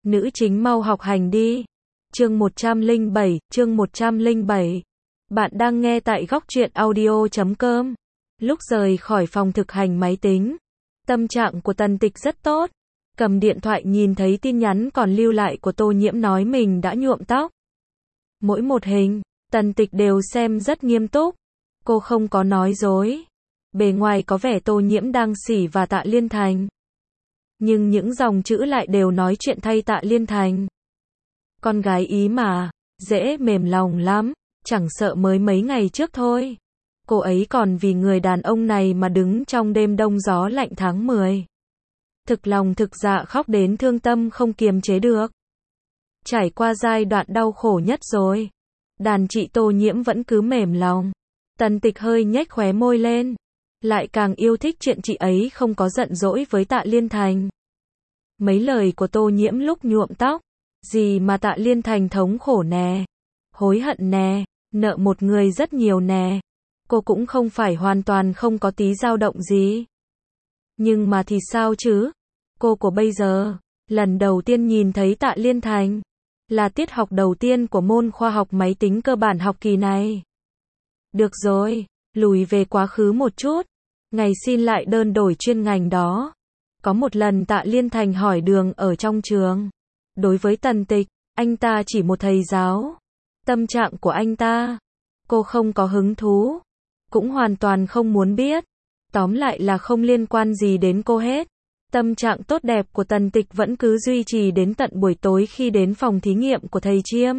Nữ chính mau học hành đi. Chương 107. Bạn đang nghe tại góc truyện audio.com. Lúc rời khỏi phòng thực hành máy tính, tâm trạng của Tần Tịch rất tốt. Cầm điện thoại nhìn thấy tin nhắn còn lưu lại của Tô Nhiễm nói mình đã nhuộm tóc. Mỗi một hình, Tần Tịch đều xem rất nghiêm túc. Cô không có nói dối. Bề ngoài có vẻ Tô Nhiễm đang xỉ và Tạ Liên Thành. Nhưng những dòng chữ lại đều nói chuyện thay Tạ Liên Thành. Con gái ý mà, dễ mềm lòng lắm, chẳng sợ mới mấy ngày trước thôi. Cô ấy còn vì người đàn ông này mà đứng trong đêm đông gió lạnh tháng 10. Thực lòng thực dạ khóc đến thương tâm không kiềm chế được. Trải qua giai đoạn đau khổ nhất rồi. Đàn chị Tô Nhiễm vẫn cứ mềm lòng. Tần Tịch hơi nhếch khóe môi lên. Lại càng yêu thích chuyện chị ấy không có giận dỗi với Tạ Liên Thành. Mấy lời của Tô Nhiễm lúc nhuộm tóc. Gì mà Tạ Liên Thành thống khổ nè. Hối hận nè. Nợ một người rất nhiều nè. Cô cũng không phải hoàn toàn không có tí dao động gì. Nhưng mà thì sao chứ? Cô của bây giờ, lần đầu tiên nhìn thấy Tạ Liên Thành. Là tiết học đầu tiên của môn khoa học máy tính cơ bản học kỳ này. Được rồi, lùi về quá khứ một chút. Ngày xin lại đơn đổi chuyên ngành đó. Có một lần Tạ Liên Thành hỏi đường ở trong trường. Đối với Tần Tịch, anh ta chỉ một thầy giáo. Tâm trạng của anh ta, cô không có hứng thú. Cũng hoàn toàn không muốn biết. Tóm lại là không liên quan gì đến cô hết. Tâm trạng tốt đẹp của Tần Tịch vẫn cứ duy trì đến tận buổi tối khi đến phòng thí nghiệm của thầy Chiêm.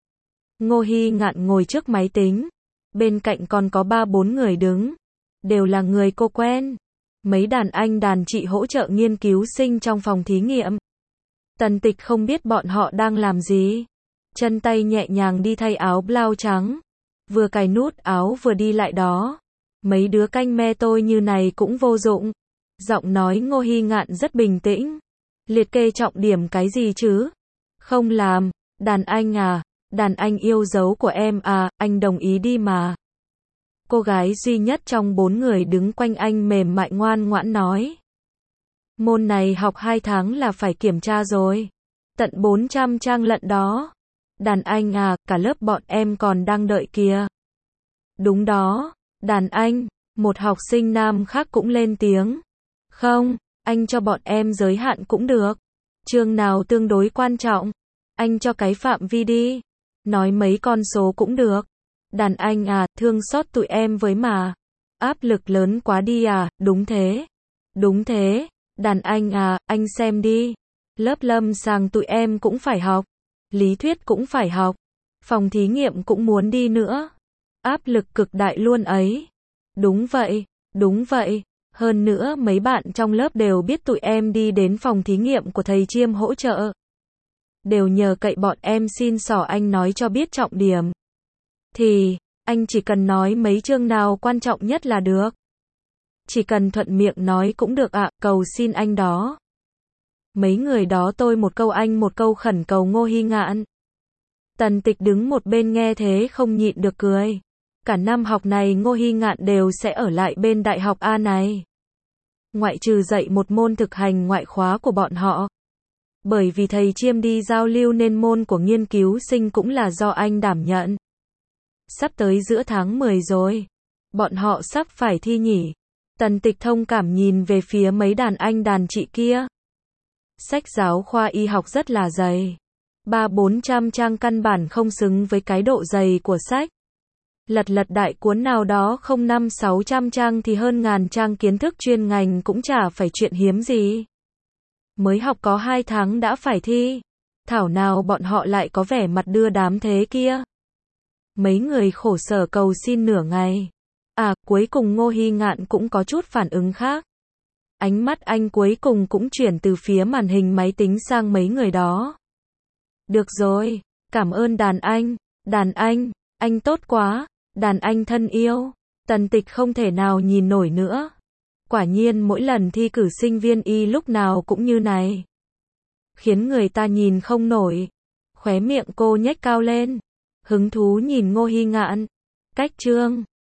Ngô Hy Ngạn ngồi trước máy tính. Bên cạnh còn có 3-4 người đứng. Đều là người cô quen. Mấy đàn anh đàn chị hỗ trợ nghiên cứu sinh trong phòng thí nghiệm. Tần Tịch không biết bọn họ đang làm gì. Chân tay nhẹ nhàng đi thay áo blau trắng. Vừa cài nút áo vừa đi lại đó. Mấy đứa canh me tôi như này cũng vô dụng. Giọng nói Ngô Hy Ngạn rất bình tĩnh. Liệt kê trọng điểm cái gì chứ? Không làm. Đàn anh à? Đàn anh yêu dấu của em à? Anh đồng ý đi mà. Cô gái duy nhất trong 4 người đứng quanh anh mềm mại ngoan ngoãn nói. Môn này học 2 tháng là phải kiểm tra rồi. Tận 400 trang lận đó. Đàn anh à, cả lớp bọn em còn đang đợi kìa. Đúng đó, đàn anh. Một học sinh nam khác cũng lên tiếng. Không, anh cho bọn em giới hạn cũng được. Chương nào tương đối quan trọng. Anh cho cái phạm vi đi. Nói mấy con số cũng được. Đàn anh à, thương xót tụi em với mà. Áp lực lớn quá đi à, đúng thế. Đúng thế, đàn anh à, anh xem đi. Lớp lâm sàng tụi em cũng phải học. Lý thuyết cũng phải học. Phòng thí nghiệm cũng muốn đi nữa. Áp lực cực đại luôn ấy. Đúng vậy, đúng vậy. Hơn nữa mấy bạn trong lớp đều biết tụi em đi đến phòng thí nghiệm của thầy Chiêm hỗ trợ. Đều nhờ cậy bọn em xin xỏ anh nói cho biết trọng điểm. Thì, anh chỉ cần nói mấy chương nào quan trọng nhất là được. Chỉ cần thuận miệng nói cũng được ạ, cầu xin anh đó. Mấy người đó tôi một câu anh một câu khẩn cầu Ngô Hy Ngạn. Tần Tịch đứng một bên nghe thế không nhịn được cười. Cả năm học này Ngô Hy Ngạn đều sẽ ở lại bên đại học A này. Ngoại trừ dạy một môn thực hành ngoại khóa của bọn họ. Bởi vì thầy Chiêm đi giao lưu nên môn của nghiên cứu sinh cũng là do anh đảm nhận. Sắp tới giữa tháng 10 rồi. Bọn họ sắp phải thi nhỉ. Tần Tịch thông cảm nhìn về phía mấy đàn anh đàn chị kia. Sách giáo khoa y học rất là dày. 300-400 trang căn bản không xứng với cái độ dày của sách. Lật đại cuốn nào đó không 500-600 trang thì hơn ngàn trang kiến thức chuyên ngành cũng chả phải chuyện hiếm gì. Mới học có 2 tháng đã phải thi. Thảo nào bọn họ lại có vẻ mặt đưa đám thế kia. Mấy người khổ sở cầu xin nửa ngày. À, cuối cùng Ngô Hy Ngạn cũng có chút phản ứng khác. Ánh mắt anh cuối cùng cũng chuyển từ phía màn hình máy tính sang mấy người đó. Được rồi, cảm ơn đàn anh tốt quá, đàn anh thân yêu. Tần Tịch không thể nào nhìn nổi nữa. Quả nhiên mỗi lần thi cử sinh viên y lúc nào cũng như này. Khiến người ta nhìn không nổi. Khóe miệng cô nhếch cao lên. Hứng thú nhìn Ngô Hy Ngạn. Cách chương